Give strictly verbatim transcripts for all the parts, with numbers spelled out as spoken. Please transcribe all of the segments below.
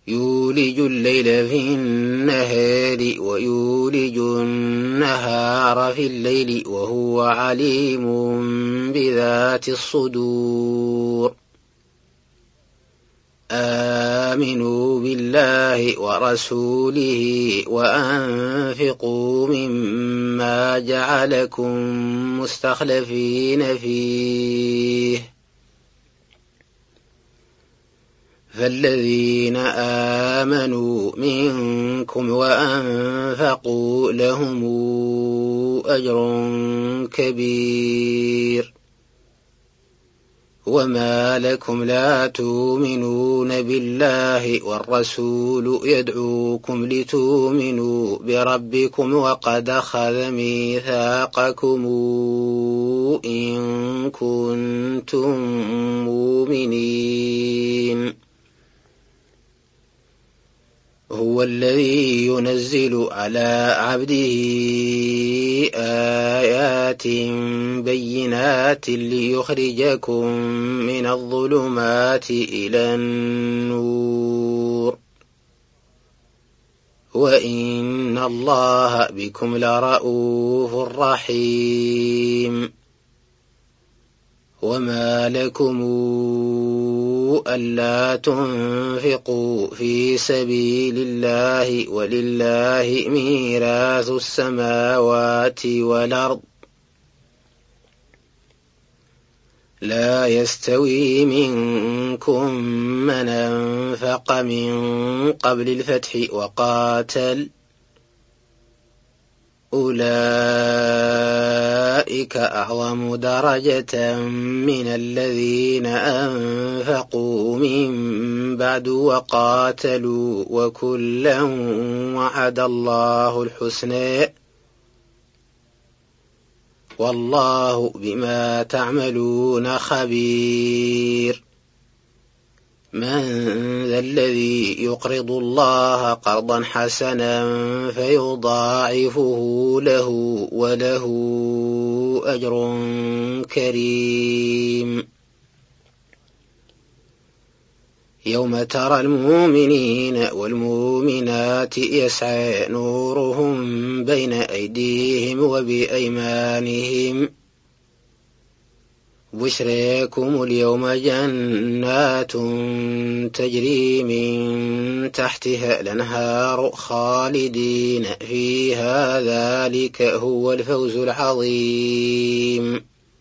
يولج الليل في النهار ويولج النهار في الليل وهو عليم بذات الصدور آمنوا بالله ورسوله وأنفقوا مما جعلكم مستخلفين فيه فالذين آمنوا منكم وأنفقوا لهم أجر كبير وما لكم لا تؤمنون بالله والرسول يدعوكم لتؤمنوا بربكم وقد أخذ ميثاقكم إن كنتم مؤمنين هو الذي ينزل على عبده آيات بينات ليخرجكم من الظلمات إلى النور وإن الله بكم لرءوف رحيم وما لكم ألا تنفقوا في سبيل الله ولله ميراث السماوات والأرض لا يستوي منكم من أنفق من قبل الفتح وقاتل أولئك أعظم درجة من الذين أنفقوا من بعد وقاتلوا وكلا وعد الله الحسنى والله بما تعملون خبير من ذا الذي يقرض الله قرضا حسنا فيضاعفه له وله أجر كريم يوم ترى المؤمنين والمؤمنات يسعى نورهم بين أيديهم وبأيمانهم بشريكم اليوم جنات تجري من تحتها الأنهار خالدين فيها ذلك هو الفوز العظيم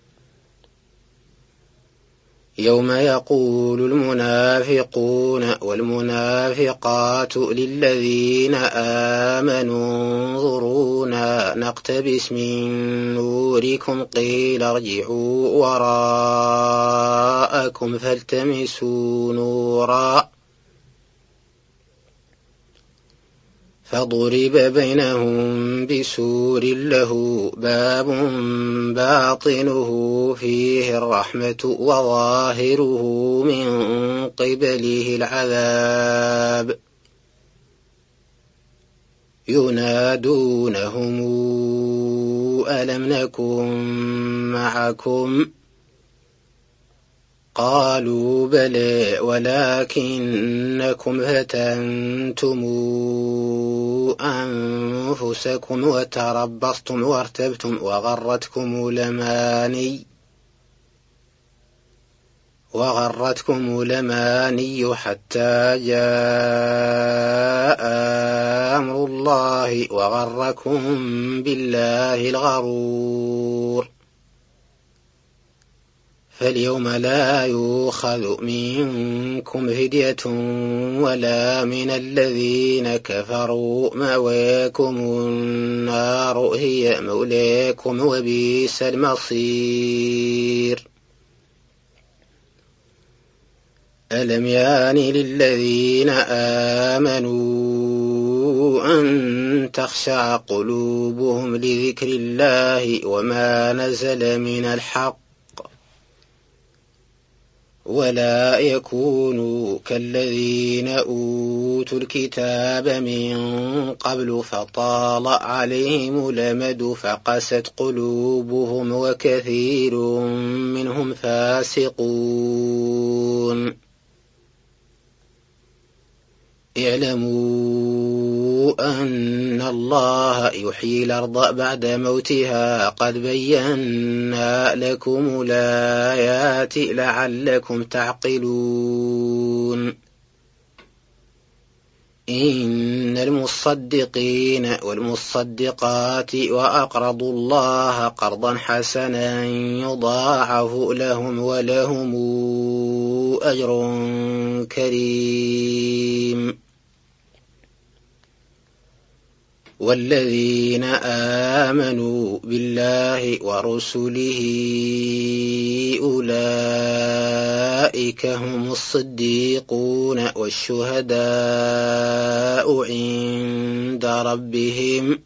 يوم يقول المنافقون والمنافقات للذين آمنوا انظرونا نقتبس من نوركم قيل ارجعوا وراءكم فالتمسوا نورا فضرب بينهم بسور له باب باطنه فيه الرحمة وظاهره من قبله العذاب ينادونهم ألم نكن معكم قالوا بلى ولكنكم فتنتم أنفسكم وتربصتم وارتبتم وغرتكم الأماني وغرتكم الأماني حتى جاء أمر الله وغركم بالله الغرور فاليوم لا يؤخذ منكم فدية ولا من الذين كفروا مأواكم النار هي مولاكم وبئس المصير ألم يان للذين آمنوا أن تخشع قلوبهم لذكر الله وما نزل من الحق ولا يكونوا كالذين أوتوا الكتاب من قبل فطال عليهم الأمد فقست قلوبهم وكثير منهم فاسقون اعلموا أن الله يحيي الأرض بعد موتها قد بينا لكم الآيات لعلكم تعقلون إن المصدقين والمصدقات وأقرضوا الله قرضا حسنا يضاعف لهم ولهم أجر كريم والذين آمنوا بالله ورسله أولئك هم الصديقون والشهداء عند ربهم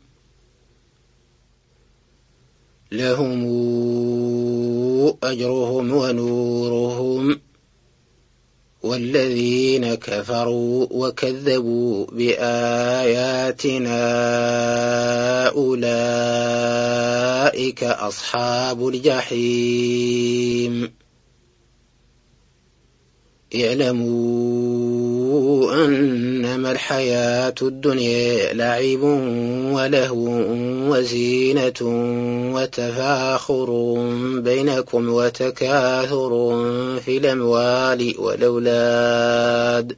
لهم أجرهم ونورهم والذين كفروا وكذبوا بآياتنا أولئك أصحاب الجحيم اعلموا أنما الحياة الدنيا لعب ولهو وزينة وتفاخر بينكم وتكاثر في الأموال والأولاد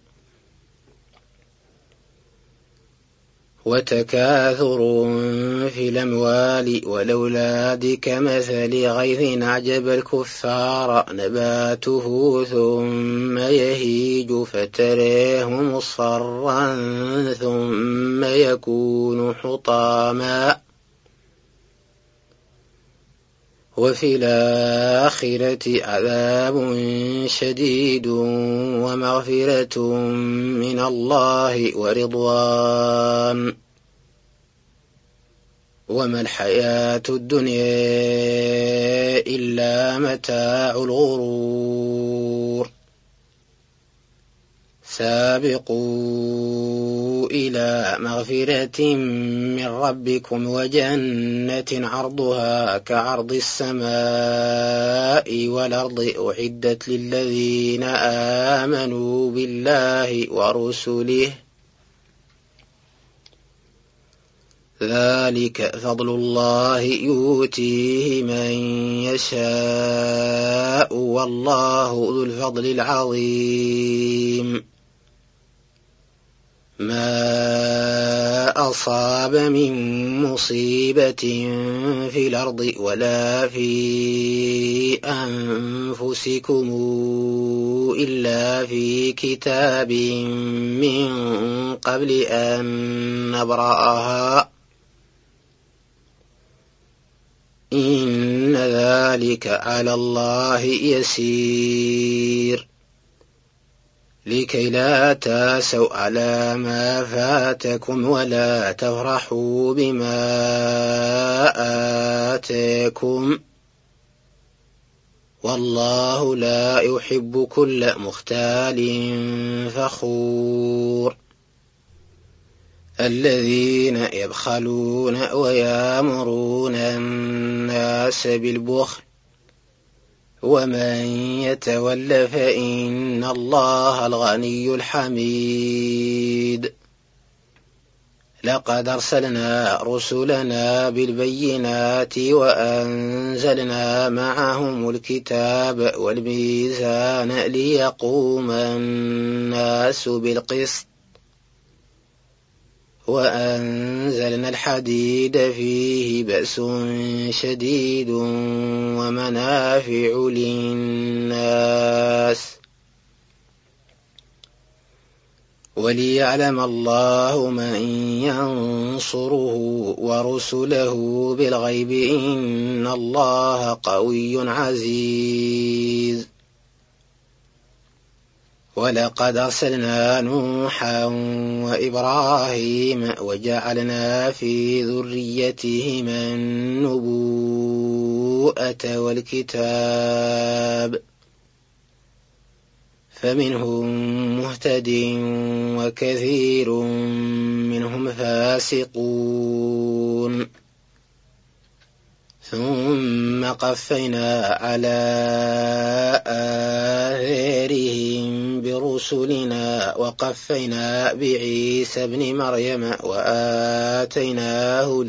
وتكاثر في الأموال والأولاد كمثل غيث أعجب الكفار نباته ثم يهيج فتراه مصفرا ثم يكون حطاما وفي الآخرة عذاب شديد ومغفرة من الله ورضوان وما الحياة الدنيا إلا متاع الغرور سابقوا إلى مغفرة من ربكم وجنة عرضها كعرض السماء والأرض أعدت للذين آمنوا بالله ورسله ذلك فضل الله يؤتيه من يشاء والله ذو الفضل العظيم ما أصاب من مصيبة في الأرض ولا في أنفسكم إلا في كتاب من قبل أن نبرأها إن ذلك على الله يسير لكي لا تاسوا على ما فاتكم ولا تفرحوا بما آتاكم والله لا يحب كل مختال فخور الذين يبخلون ويامرون الناس بالبخل ومن يتول فإن الله الغني الحميد لقد أرسلنا رسلنا بالبينات وأنزلنا معهم الكتاب والميزان ليقوم الناس بالقسط وأنزلنا الحديد فيه بأس شديد ومنافع للناس وليعلم الله من ينصره ورسله بالغيب إن الله قوي عزيز ولقد أرسلنا نوحا وإبراهيم وجعلنا في ذريتهما النبوءة والكتاب فمنهم مهتد وكثير منهم فاسقون ثم قفينا على آثارهم برسلنا وقفينا بعيسى ابن مريم وآتيناه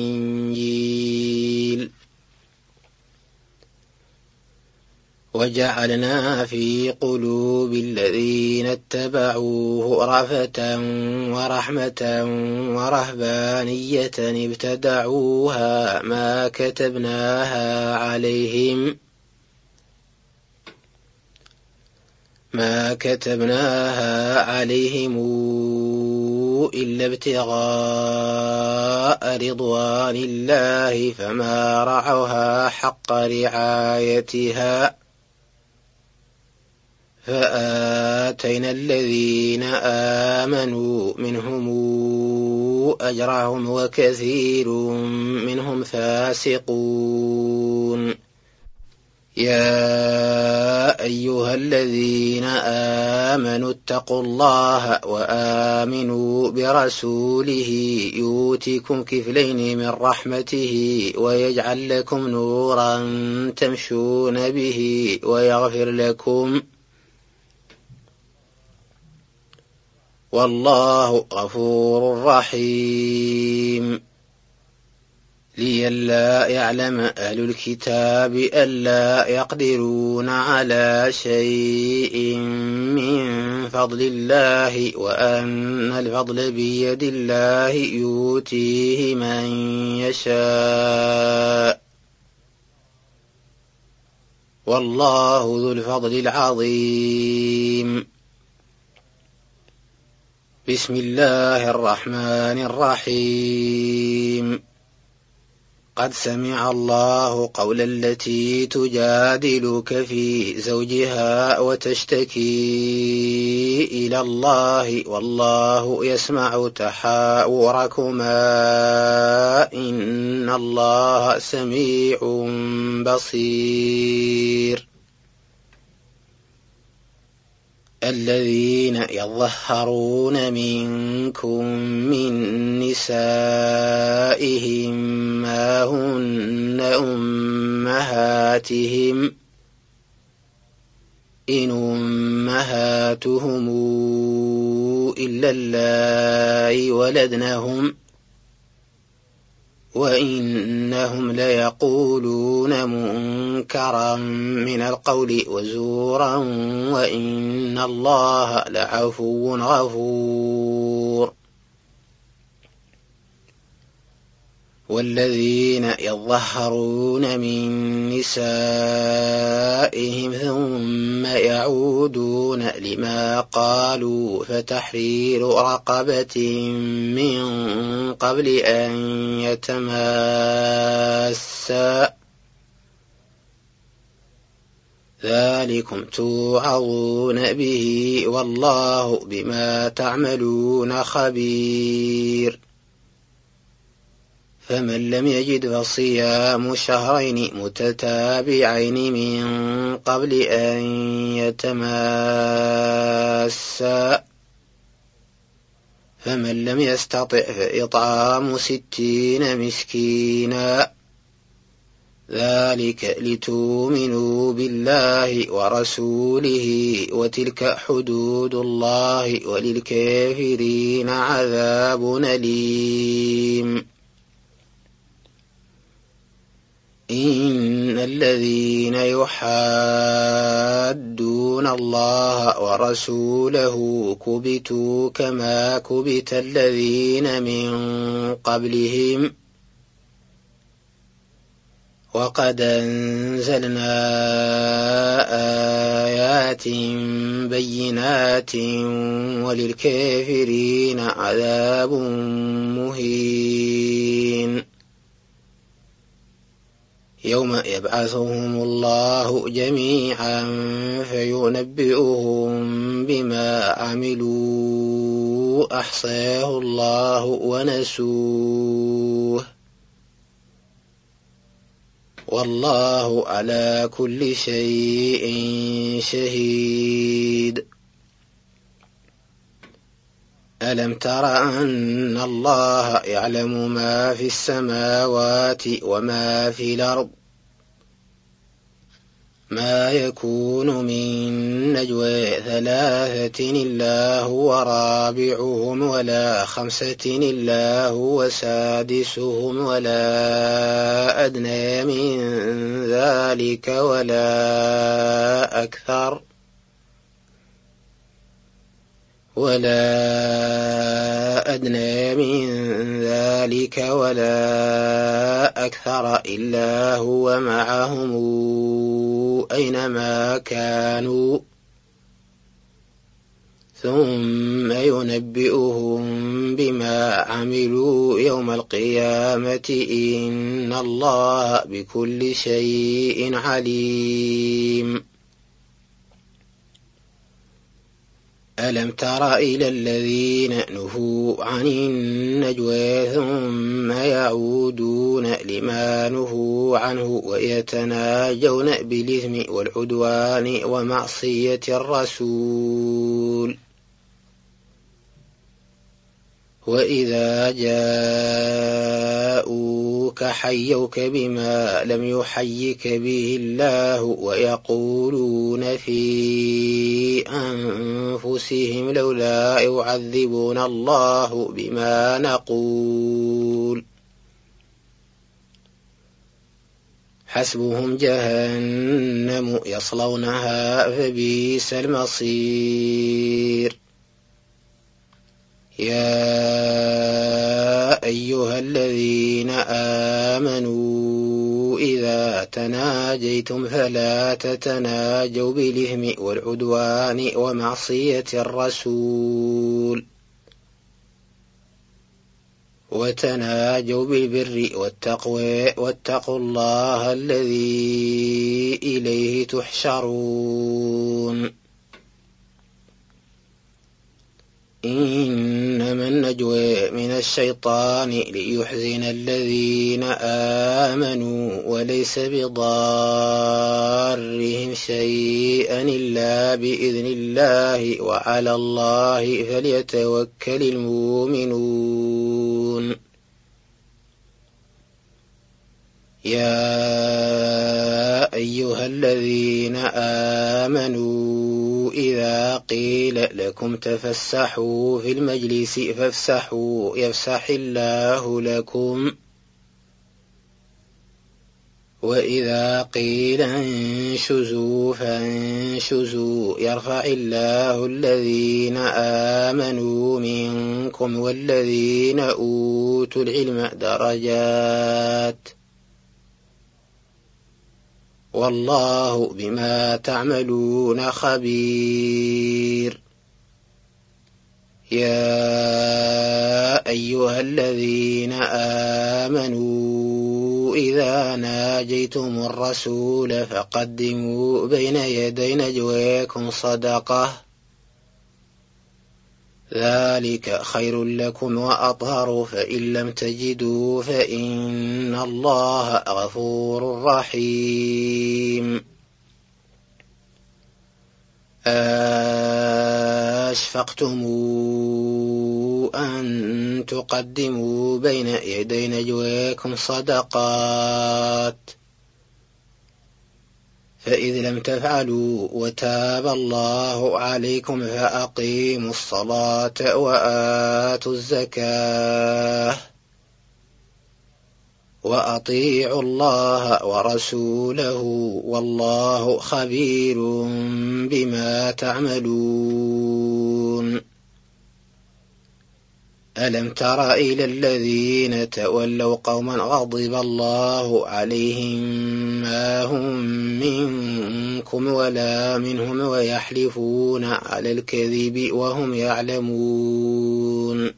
الإنجيل وجعلنا في قلوب الذين اتبعوه رأفة ورحمة ورهبانية ابتدعوها ما كتبناها عليهم ما كتبناها عليهم إلا ابتغاء رضوان الله فما رعوها حق رعايتها فآتينا الذين آمنوا منهم أجرهم وكثير منهم فاسقون يا أيها الذين آمنوا اتقوا الله وآمنوا برسوله يؤتكم كفلين من رحمته ويجعل لكم نورا تمشون به ويغفر لكم والله غفور رحيم لئلا يعلم أهل الكتاب ألا يقدرون على شيء من فضل الله وأن الفضل بيد الله يؤتيه من يشاء والله ذو الفضل العظيم بسم الله الرحمن الرحيم قد سمع الله قول التي تجادلك في زوجها وتشتكي إلى الله والله يسمع تحاوركما إن الله سميع بصير الذين يظهرون منكم من نسائهم ما هن أمهاتهم إن أمهاتهم إلا اللائي ولدنهم وإنهم ليقولون منكرا من القول وزورا وإن الله لعفو غفور والذين يظهرون من نسائهم ثم يعودون لما قالوا فتحرير رقبة من قبل أن يتماسا ذلكم توعظون به والله بما تعملون خبير فمن لم يجد فصيام شهرين متتابعين من قبل أن يتماسا فمن لم يستطع فإطعام ستين مسكينا ذلك لتؤمنوا بالله ورسوله وتلك حدود الله وللكافرين عذاب أليم إن الذين يحادون الله ورسوله كبتوا كما كبت الذين من قبلهم وقد أنزلنا آيات بينات وللكافرين عذاب مهين يوم يبعثهم الله جميعا فينبئهم بما عملوا أحصاه الله ونسوه والله على كل شيء شهيد ألم تر أن الله يعلم ما في السماوات وما في الأرض ما يكون من نجوى ثلاثة إلا هو رابعهم ولا خمسة إلا هو سادسهم ولا أدنى من ذلك ولا أكثر ولا أدنى من ذلك ولا أكثر إلا هو معهم أينما كانوا ثم ينبئهم بما عملوا يوم القيامة إن الله بكل شيء عليم. ألم تر إلى الذين نهوا عن النجوى ثم يعودون لما نهوا عنه ويتناجون بالإثم والعدوان ومعصية الرسول وإذا جاءوك حيوك بما لم يحيك به الله ويقولون في أنفسهم لولا يعذبنا الله بما نقول حسبهم جهنم يصلونها فبئس المصير. يا أيها الذين آمنوا إذا تناجيتم فلا تتناجوا بالإثم والعدوان ومعصية الرسول وتناجوا بالبر والتقوى واتقوا الله الذي إليه تحشرون. إنما النجوى من الشيطان ليحزن الذين آمنوا وليس بضارهم شيئا إلا بإذن الله وعلى الله فليتوكل المؤمنون. يا أيها الذين آمنوا إذا قيل لكم تفسحوا في المجلس فافسحوا يفسح الله لكم وإذا قيل انشزوا فانشزوا يرفع الله الذين آمنوا منكم والذين أوتوا العلم درجات والله بما تعملون خبير. يا أيها الذين آمنوا إذا ناجيتم الرسول فقدموا بين يدي نجواكم صدقة ذلك خير لكم وأطهر فإن لم تجدوا فإن الله غفور رحيم. أشفقتم أن تقدموا بين يدي نجواكم صدقات فإذ لم تفعلوا وتاب الله عليكم فأقيموا الصلاة وآتوا الزكاة وأطيعوا الله ورسوله والله خبير بما تعملون. ألم تر إلى الذين تولوا قوما غضب الله عليهم ما هم منكم ولا منهم ويحلفون على الكذب وهم يعلمون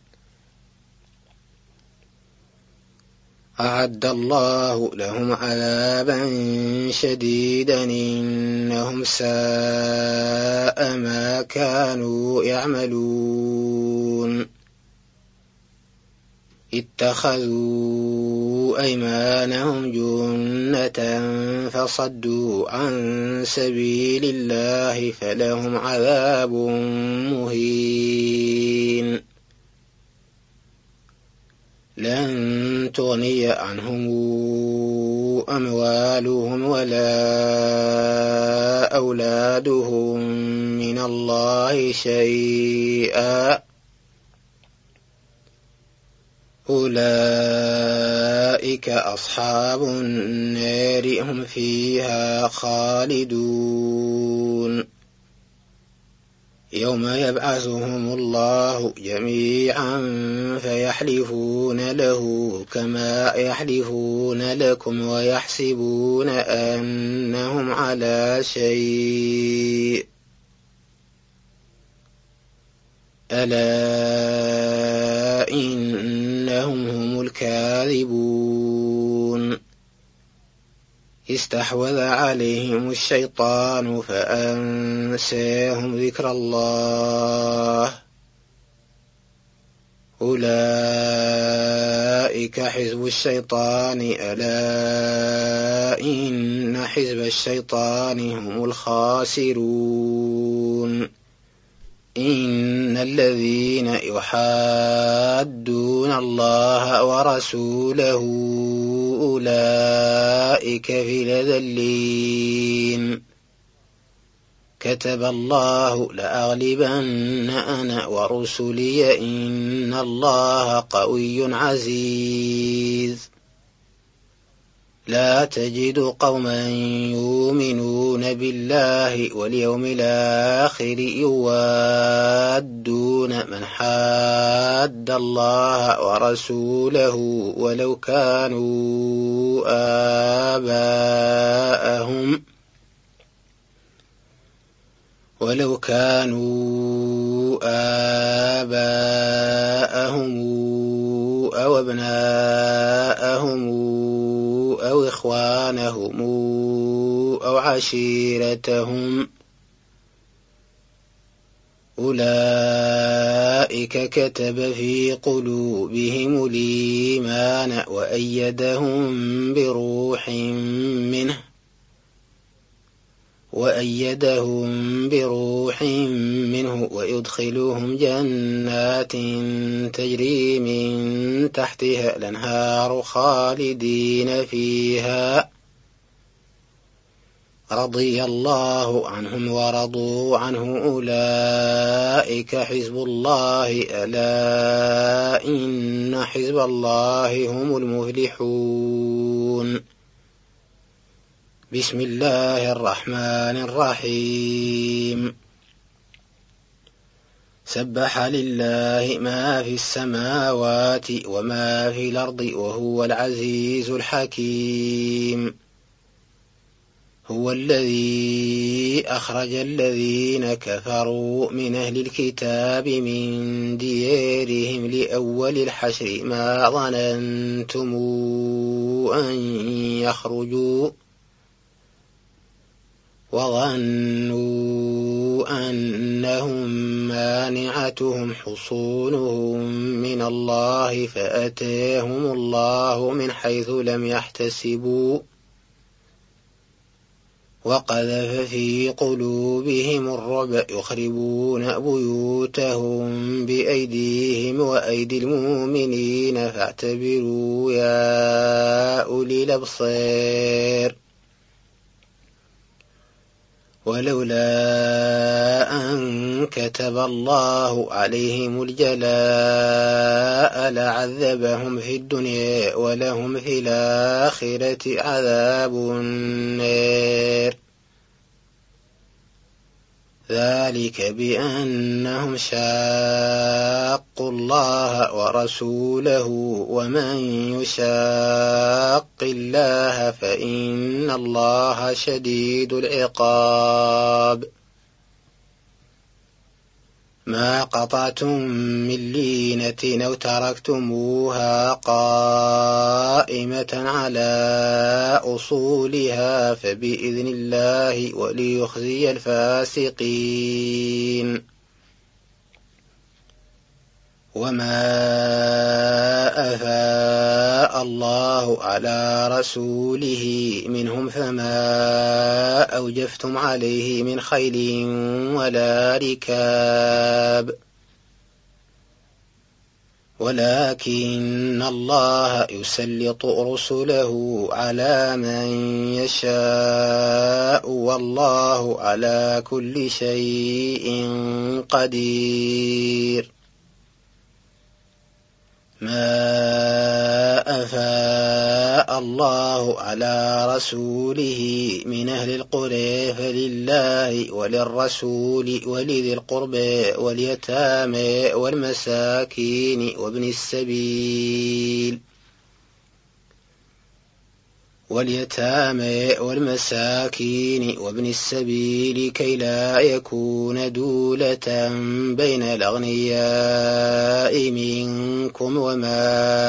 أعد الله لهم عذابا شديدا إنهم ساء ما كانوا يعملون. اتخذوا أيمانهم جنة فصدوا عن سبيل الله فلهم عذاب مهين. تغني عنهم أموالهم ولا أولادهم من الله شيئا أولئك أصحاب النار هم فيها خالدون يوم يبعثهم الله جميعا فيحلفون له كما يحلفون لكم ويحسبون أنهم على شيء ألا إنهم هم الكاذبون استحوذ عليهم الشيطان فأنساهم ذكر الله أولئك حزب الشيطان ألا إن حزب الشيطان هم الخاسرون إن الذين يحادون الله ورسوله أولئك في الأذلين كتب الله لأغلبن أنا ورسلي إن الله قوي عزيز لا تجد قوما يؤمنون بالله واليوم الآخر يوادون من حاد الله ورسوله ولو كانوا آباءهم ولو كانوا آباءهم أو أبناءهم أو إخوانهم أو عشيرتهم أولئك كتب في قلوبهم الإيمان وأيدهم بروح منه وأيدهم بروح منه ويدخلهم جنات تجري من تحتها الأنهار خالدين فيها رضي الله عنهم ورضوا عنه أولئك حزب الله ألا إن حزب الله هم المفلحون بسم الله الرحمن الرحيم سبح لله ما في السماوات وما في الأرض وهو العزيز الحكيم هو الذي أخرج الذين كفروا من أهل الكتاب من ديارهم لأول الحشر ما ظننتم أن يخرجوا وظنوا أنهم مانعتهم حصونهم من الله فأتاهم الله من حيث لم يحتسبوا وقذف في قلوبهم الرعب يخربون بيوتهم بأيديهم وأيدي المؤمنين فاعتبروا يا أولي الأبصار ولولا أن كتب الله عليهم الجلاء لعذبهم في الدنيا ولهم في الآخرة عذاب النار ذلك بأنهم شاقوا الله ورسوله ومن يشاق الله فإن الله شديد العقاب ما قطعتم من لينة أو تركتموها قائمة على أصولها فبإذن الله وليخزي الفاسقين وما أفاء الله على رسوله منهم فما أوجفتم عليه من خيل ولا ركاب ولكن الله يسلط رسله على من يشاء والله على كل شيء قدير. ما أفاء الله على رسوله من أهل القرى فلله وللرسول ولذي القربى واليتامى والمساكين وابن السبيل واليتامى والمساكين وابن السبيل كي لا يكون دولة بين الأغنياء منكم وما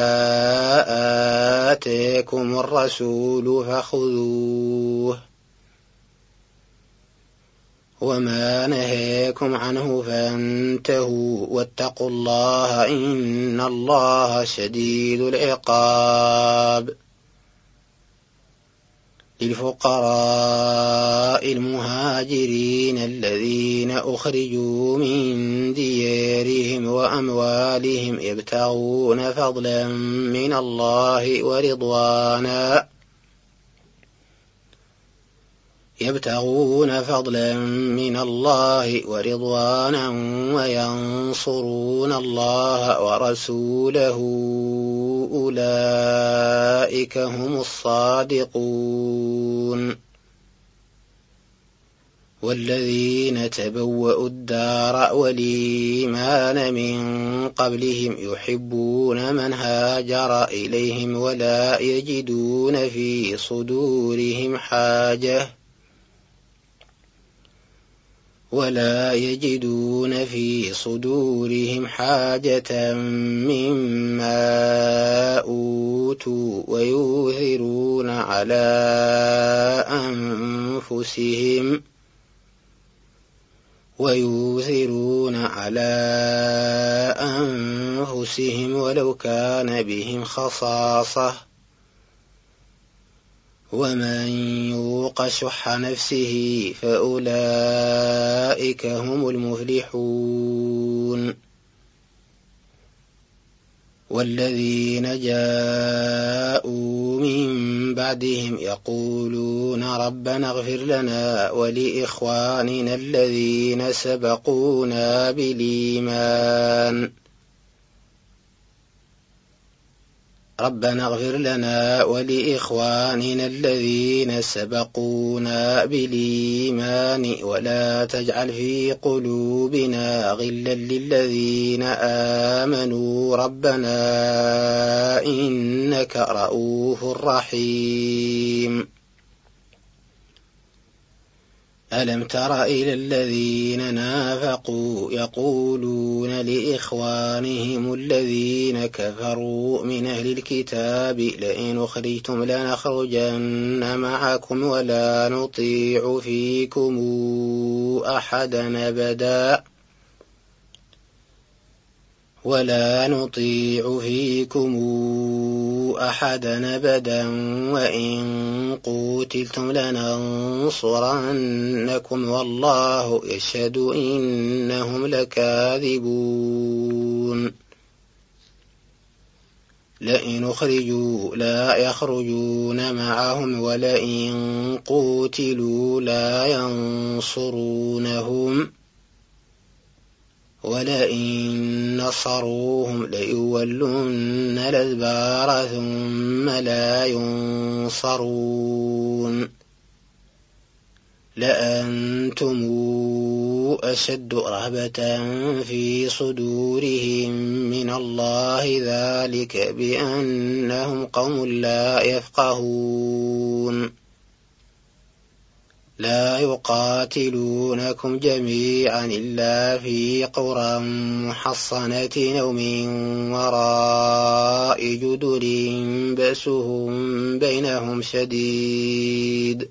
آتاكم الرسول فخذوه وما نهاكم عنه فانتهوا واتقوا الله إن الله شديد العقاب. للفقراء المهاجرين الذين أخرجوا من ديارهم وأموالهم يبتغون فضلا من الله ورضوانا يبتغون فضلا من الله ورضوانا وينصرون الله ورسوله أولئك هم الصادقون. والذين تبوأوا الدار والإيمان من قبلهم يحبون من هاجر إليهم ولا يجدون في صدورهم حاجة ولا يجدون في صدورهم حاجة مما أوتوا ويؤثرون على أنفسهم ويؤثرون على أنفسهم ولو كان بهم خصاصة ومن يوق شح نفسه فأولئك هم المفلحون. والذين جاءوا من بعدهم يقولون ربنا اغفر لنا ولإخواننا الذين سبقونا بالإيمان ربنا اغفر لنا ولإخواننا الذين سبقونا بالإيمان ولا تجعل في قلوبنا غلا للذين آمنوا ربنا إنك رؤوف رحيم. ألم تر إلى الذين نافقوا يقولون لإخوانهم الذين كفروا من أهل الكتاب لئن أخرجتم لنخرجن معكم ولا نطيع فيكم أحدا أبدا ولا نطيع فيكم أحدا أبدا وإن قوتلتم لننصرنكم والله يشهد إنهم لكاذبون. لئن أخرجوا لا يخرجون معهم ولئن قوتلوا لا ينصرونهم ولئن نصروهم ليولن الأدبار ثم لا ينصرون لأنتم أشد رهبة في صدورهم من الله ذلك بأنهم قوم لا يفقهون. لا يقاتلونكم جميعا إلا في قرى محصنة أو من وراء جدر بأسهم بينهم شديد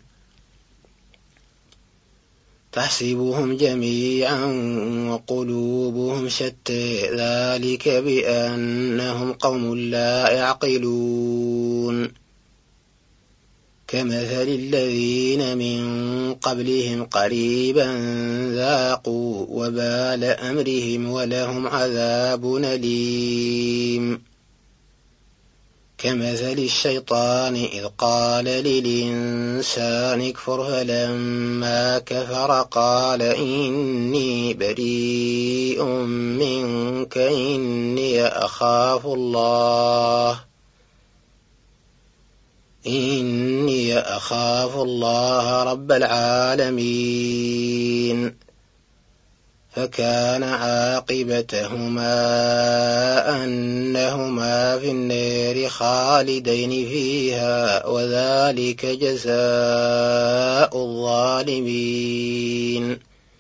تحسبهم جميعا وقلوبهم شتى ذلك بأنهم قوم لا يعقلون. كمثل الذين من قبلهم قريبا ذاقوا وبال أمرهم ولهم عذاب أليم كمثل الشيطان إذ قال للإنسان اكفر فلما كفر قال إني بريء منك إني أخاف الله إني أخاف الله رب العالمين فكان عاقبتهما أنهما في النار خالدين فيها وذلك جزاء الظالمين